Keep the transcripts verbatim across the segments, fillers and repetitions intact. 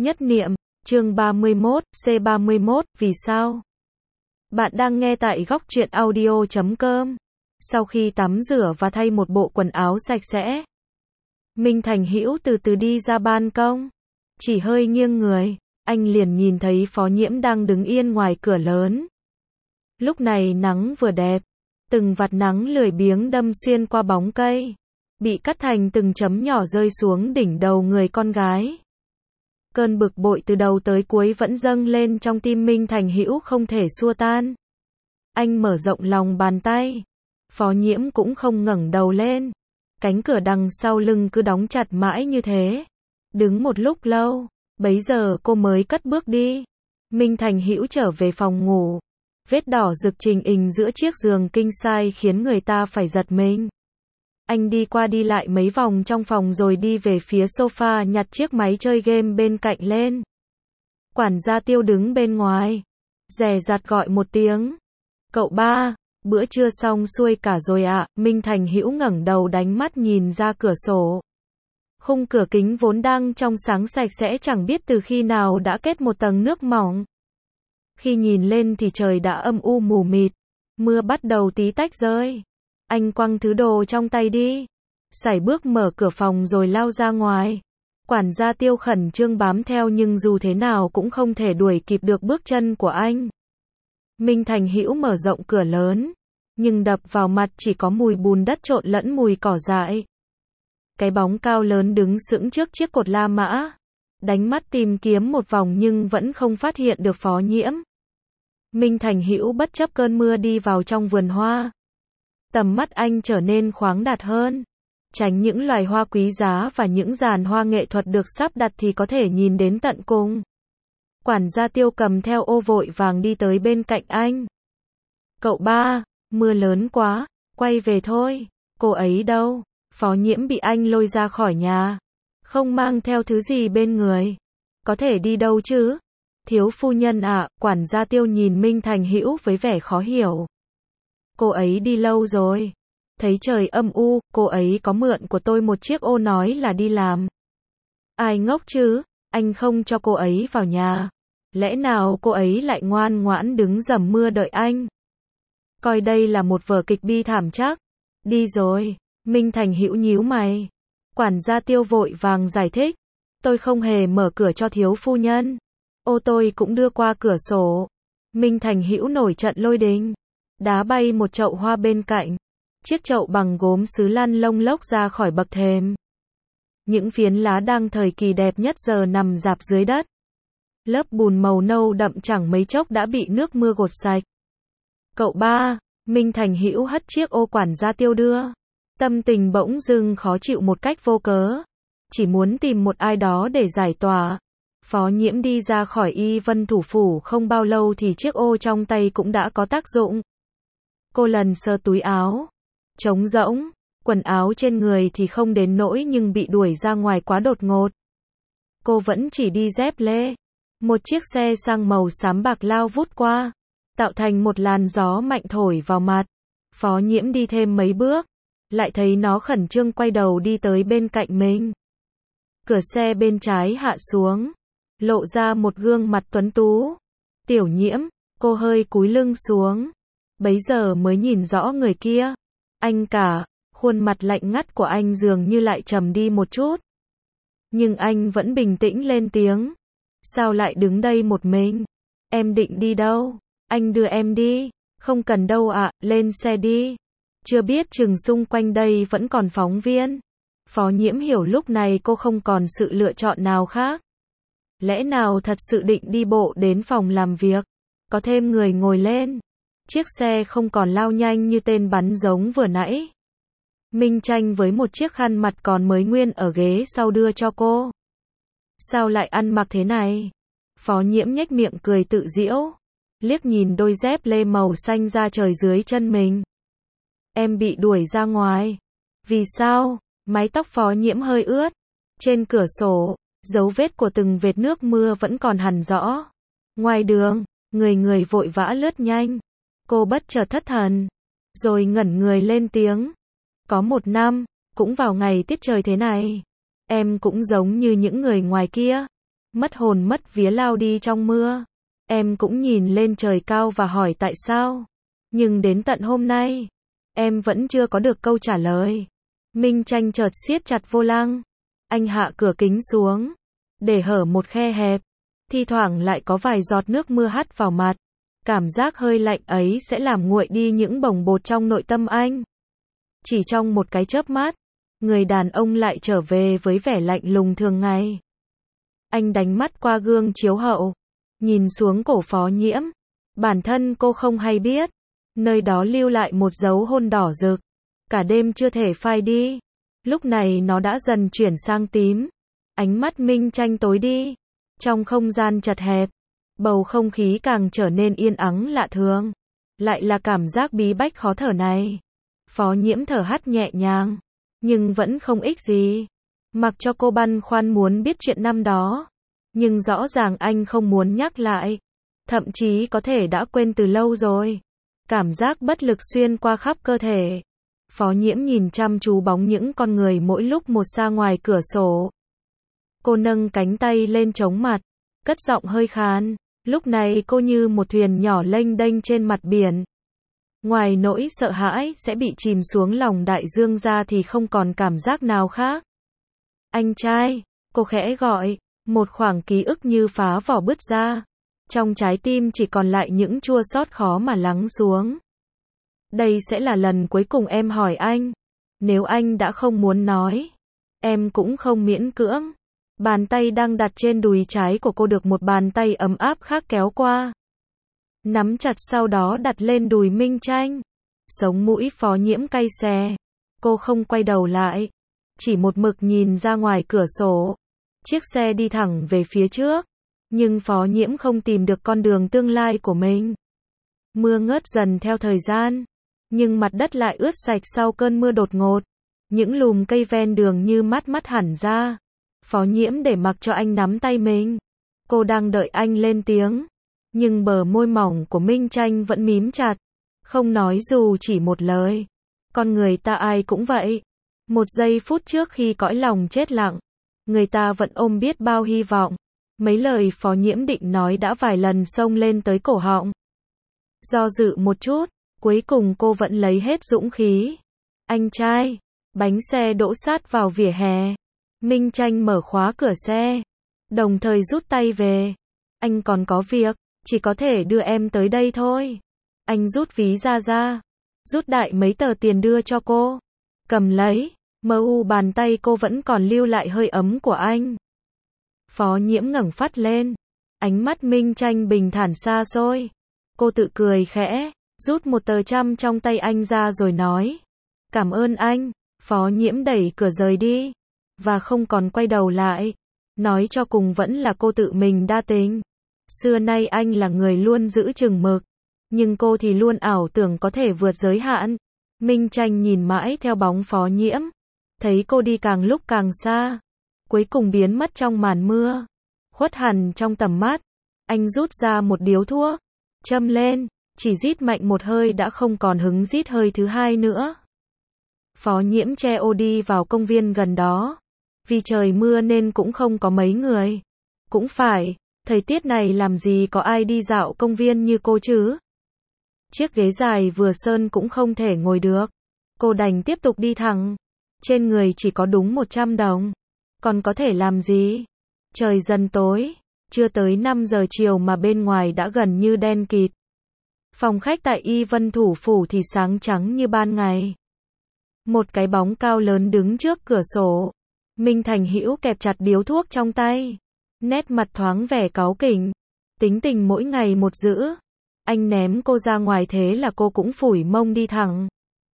Nhất niệm, chương ba mươi mốt, C ba mươi mốt, vì sao? Bạn đang nghe tại góc truyện audio chấm com. Sau khi tắm rửa và thay một bộ quần áo sạch sẽ, Minh Thành Hữu từ từ đi ra ban công. Chỉ hơi nghiêng người, anh liền nhìn thấy Phó Nhiễm đang đứng yên ngoài cửa lớn. Lúc này nắng vừa đẹp, từng vạt nắng lười biếng đâm xuyên qua bóng cây, bị cắt thành từng chấm nhỏ rơi xuống đỉnh đầu người con gái. Cơn bực bội từ đầu tới cuối vẫn dâng lên trong tim Minh Thành Hữu không thể xua tan. Anh mở rộng lòng bàn tay. Phó Nhiễm cũng không ngẩng đầu lên. Cánh cửa đằng sau lưng cứ đóng chặt mãi như thế. Đứng một lúc lâu, bấy giờ cô mới cất bước đi. Minh Thành Hữu trở về phòng ngủ. Vết đỏ rực trình hình giữa chiếc giường king size khiến người ta phải giật mình. Anh đi qua đi lại mấy vòng trong phòng rồi đi về phía sofa nhặt chiếc máy chơi game bên cạnh lên. Quản gia Tiêu đứng bên ngoài, dè dặt gọi một tiếng. Cậu ba, bữa trưa xong xuôi cả rồi ạ. Minh Thành Hữu ngẩng đầu đánh mắt nhìn ra cửa sổ. Khung cửa kính vốn đang trong sáng sạch sẽ chẳng biết từ khi nào đã kết một tầng nước mỏng. Khi nhìn lên thì trời đã âm u mù mịt, mưa bắt đầu tí tách rơi. Anh quăng thứ đồ trong tay đi, sải bước mở cửa phòng rồi lao ra ngoài. Quản gia Tiêu khẩn trương bám theo nhưng dù thế nào cũng không thể đuổi kịp được bước chân của anh. Minh Thành Hữu mở rộng cửa lớn, nhưng đập vào mặt chỉ có mùi bùn đất trộn lẫn mùi cỏ dại. Cái bóng cao lớn đứng sững trước chiếc cột La Mã, đánh mắt tìm kiếm một vòng nhưng vẫn không phát hiện được Phó Nhiễm. Minh Thành Hữu bất chấp cơn mưa đi vào trong vườn hoa. Tầm mắt anh trở nên khoáng đạt hơn, tránh những loài hoa quý giá và những giàn hoa nghệ thuật được sắp đặt thì có thể nhìn đến tận cùng. Quản gia Tiêu cầm theo ô vội vàng đi tới bên cạnh anh. Cậu ba, mưa lớn quá, quay về thôi. Cô ấy đâu? Phó Nhiễm bị anh lôi ra khỏi nhà, không mang theo thứ gì bên người. Có thể đi đâu chứ? Thiếu phu nhân ạ. Quản gia Tiêu nhìn Minh Thành Hữu với vẻ khó hiểu. Cô ấy đi lâu rồi. Thấy trời âm u, cô ấy có mượn của tôi một chiếc ô nói là đi làm. Ai ngốc chứ, anh không cho cô ấy vào nhà. Lẽ nào cô ấy lại ngoan ngoãn đứng dầm mưa đợi anh? Coi đây là một vở kịch bi thảm chắc. Đi rồi. Minh Thành Hữu nhíu mày. Quản gia Tiêu vội vàng giải thích. Tôi không hề mở cửa cho thiếu phu nhân. Ô tôi cũng đưa qua cửa sổ. Minh Thành Hữu nổi trận lôi đình, đá bay một chậu hoa bên cạnh. Chiếc chậu bằng gốm sứ lăn lông lốc ra khỏi bậc thềm. Những phiến lá đang thời kỳ đẹp nhất giờ nằm rạp dưới đất. Lớp bùn màu nâu đậm chẳng mấy chốc đã bị nước mưa gột sạch. Cậu ba, Minh Thành Hữu hất chiếc ô quản gia Tiêu đưa. Tâm tình bỗng dưng khó chịu một cách vô cớ. Chỉ muốn tìm một ai đó để giải tỏa. Phó Nhiễm đi ra khỏi Y Vân thủ phủ không bao lâu thì chiếc ô trong tay cũng đã có tác dụng. Cô lần sơ túi áo, trống rỗng, quần áo trên người thì không đến nỗi nhưng bị đuổi ra ngoài quá đột ngột. Cô vẫn chỉ đi dép lê. Một chiếc xe sang màu xám bạc lao vút qua, tạo thành một làn gió mạnh thổi vào mặt. Phó Nhiễm đi thêm mấy bước, lại thấy nó khẩn trương quay đầu đi tới bên cạnh mình. Cửa xe bên trái hạ xuống, lộ ra một gương mặt tuấn tú. Tiểu Nhiễm, cô hơi cúi lưng xuống, bấy giờ mới nhìn rõ người kia. Anh cả, khuôn mặt lạnh ngắt của anh dường như lại trầm đi một chút. Nhưng anh vẫn bình tĩnh lên tiếng. Sao lại đứng đây một mình? Em định đi đâu? Anh đưa em đi. Không cần đâu ạ, lên xe đi. Chưa biết chừng xung quanh đây vẫn còn phóng viên. Phó Nhiễm hiểu lúc này cô không còn sự lựa chọn nào khác. Lẽ nào thật sự định đi bộ đến phòng làm việc? Có thêm người ngồi lên. Chiếc xe không còn lao nhanh như tên bắn giống vừa nãy. Minh tranh với một chiếc khăn mặt còn mới nguyên ở ghế sau đưa cho cô. Sao lại ăn mặc thế này? Phó Nhiễm nhếch miệng cười tự giễu, liếc nhìn đôi dép lê màu xanh da trời dưới chân mình. Em bị đuổi ra ngoài. Vì sao? Mái tóc Phó Nhiễm hơi ướt. Trên cửa sổ, dấu vết của từng vệt nước mưa vẫn còn hằn rõ. Ngoài đường, người người vội vã lướt nhanh. Cô bất chợt thất thần, rồi ngẩn người lên tiếng. Có một năm, cũng vào ngày tiết trời thế này, em cũng giống như những người ngoài kia. mất hồn mất vía lao đi trong mưa. Em cũng nhìn lên trời cao và hỏi tại sao. Nhưng đến tận hôm nay, em vẫn chưa có được câu trả lời. Minh Tranh chợt siết chặt vô lăng. Anh hạ cửa kính xuống, để hở một khe hẹp. Thi thoảng lại có vài giọt nước mưa hắt vào mặt. Cảm giác hơi lạnh ấy sẽ làm nguội đi những bồng bột trong nội tâm anh. Chỉ trong một cái chớp mắt, người đàn ông lại trở về với vẻ lạnh lùng thường ngày. Anh đánh mắt qua gương chiếu hậu, nhìn xuống cổ Phó Nhiễm. Bản thân cô không hay biết, nơi đó lưu lại một dấu hôn đỏ rực. Cả đêm chưa thể phai đi. Lúc này nó đã dần chuyển sang tím. Ánh mắt Minh Tranh tối đi. Trong không gian chật hẹp, bầu không khí càng trở nên yên ắng lạ thường. Lại là cảm giác bí bách khó thở này. Phó Nhiễm thở hắt nhẹ nhàng, nhưng vẫn không ích gì. Mặc cho cô băn khoăn muốn biết chuyện năm đó, nhưng rõ ràng anh không muốn nhắc lại. Thậm chí có thể đã quên từ lâu rồi. Cảm giác bất lực xuyên qua khắp cơ thể. Phó Nhiễm nhìn chăm chú bóng những con người mỗi lúc một xa ngoài cửa sổ. Cô nâng cánh tay lên chống mặt, cất giọng hơi khàn. Lúc này cô như một thuyền nhỏ lênh đênh trên mặt biển. Ngoài nỗi sợ hãi sẽ bị chìm xuống lòng đại dương ra thì không còn cảm giác nào khác. Anh trai, cô khẽ gọi, một khoảng ký ức như phá vỏ bứt ra. Trong trái tim chỉ còn lại những chua xót khó mà lắng xuống. Đây sẽ là lần cuối cùng em hỏi anh. Nếu anh đã không muốn nói, em cũng không miễn cưỡng. Bàn tay đang đặt trên đùi trái của cô được một bàn tay ấm áp khác kéo qua. Nắm chặt sau đó đặt lên đùi Minh Tranh. Sống mũi Phó Nhiễm cay xè. Cô không quay đầu lại, chỉ một mực nhìn ra ngoài cửa sổ. Chiếc xe đi thẳng về phía trước, nhưng Phó Nhiễm không tìm được con đường tương lai của mình. Mưa ngớt dần theo thời gian, nhưng mặt đất lại ướt sạch sau cơn mưa đột ngột. Những lùm cây ven đường như mát mắt hẳn ra. Phó Nhiễm để mặc cho anh nắm tay mình. Cô đang đợi anh lên tiếng, nhưng bờ môi mỏng của Minh Tranh vẫn mím chặt, không nói dù chỉ một lời. Con người ta ai cũng vậy. Một giây phút trước khi cõi lòng chết lặng, người ta vẫn ôm biết bao hy vọng. Mấy lời Phó Nhiễm định nói đã vài lần xông lên tới cổ họng. Do dự một chút, cuối cùng cô vẫn lấy hết dũng khí. Anh trai, bánh xe đỗ sát vào vỉa hè. Minh Tranh mở khóa cửa xe, đồng thời rút tay về. Anh còn có việc, chỉ có thể đưa em tới đây thôi. Anh rút ví ra ra, rút đại mấy tờ tiền đưa cho cô. Cầm lấy, mờ u bàn tay cô vẫn còn lưu lại hơi ấm của anh. Phó Nhiễm ngẩng phát lên, ánh mắt Minh Tranh bình thản xa xôi. Cô tự cười khẽ, rút một tờ trăm trong tay anh ra rồi nói. Cảm ơn anh. Phó Nhiễm đẩy cửa rời đi, và không còn quay đầu lại. Nói cho cùng vẫn là cô tự mình đa tình. Xưa nay anh là người luôn giữ chừng mực, nhưng cô thì luôn ảo tưởng có thể vượt giới hạn. Minh Tranh nhìn mãi theo bóng Phó Nhiễm, thấy cô đi càng lúc càng xa, cuối cùng biến mất trong màn mưa, khuất hẳn trong tầm mắt. Anh rút ra một điếu thuốc, châm lên, chỉ rít mạnh một hơi đã không còn hứng rít hơi thứ hai nữa. Phó Nhiễm che ô đi vào công viên gần đó. Vì trời mưa nên cũng không có mấy người. Cũng phải, thời tiết này làm gì có ai đi dạo công viên như cô chứ. Chiếc ghế dài vừa sơn cũng không thể ngồi được. Cô đành tiếp tục đi thẳng. Trên người chỉ có đúng một trăm đồng. Còn có thể làm gì? Trời dần tối. Chưa tới năm giờ chiều mà bên ngoài đã gần như đen kịt. Phòng khách tại Y Vân Thủ Phủ thì sáng trắng như ban ngày. Một cái bóng cao lớn đứng trước cửa sổ. Minh Thành Hữu kẹp chặt điếu thuốc trong tay, nét mặt thoáng vẻ cáu kỉnh. Tính tình mỗi ngày một dữ. Anh ném cô ra ngoài thế là cô cũng phủi mông đi thẳng.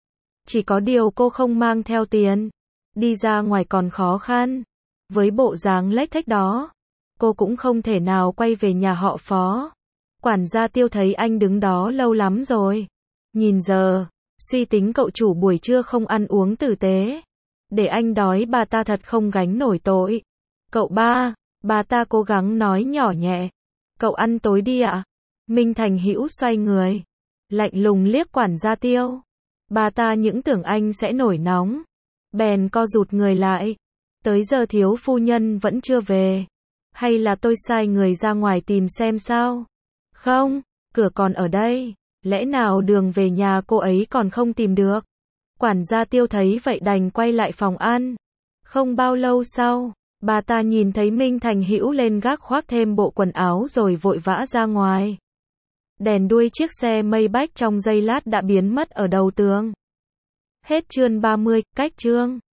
Chỉ có điều cô không mang theo tiền. Đi ra ngoài còn khó khăn. Với bộ dáng lếch thếch đó, cô cũng không thể nào quay về nhà họ Phó. Quản gia Tiêu thấy anh đứng đó lâu lắm rồi. Nhìn giờ, suy tính cậu chủ buổi trưa không ăn uống tử tế. Để anh đói bà ta thật không gánh nổi tội. Cậu ba, bà ta cố gắng nói nhỏ nhẹ. Cậu ăn tối đi ạ. Minh Thành Hữu xoay người, lạnh lùng liếc quản gia Tiêu. Bà ta những tưởng anh sẽ nổi nóng, bèn co rụt người lại. Tới giờ thiếu phu nhân vẫn chưa về. Hay là tôi sai người ra ngoài tìm xem sao? Không, cửa còn ở đây. Lẽ nào đường về nhà cô ấy còn không tìm được? Quản gia Tiêu thấy vậy đành quay lại phòng ăn. Không bao lâu sau, bà ta nhìn thấy Minh Thành Hữu lên gác khoác thêm bộ quần áo rồi vội vã ra ngoài. Đèn đuôi chiếc xe Maybach trong giây lát đã biến mất ở đầu tường. Hết chương ba mươi, cách chương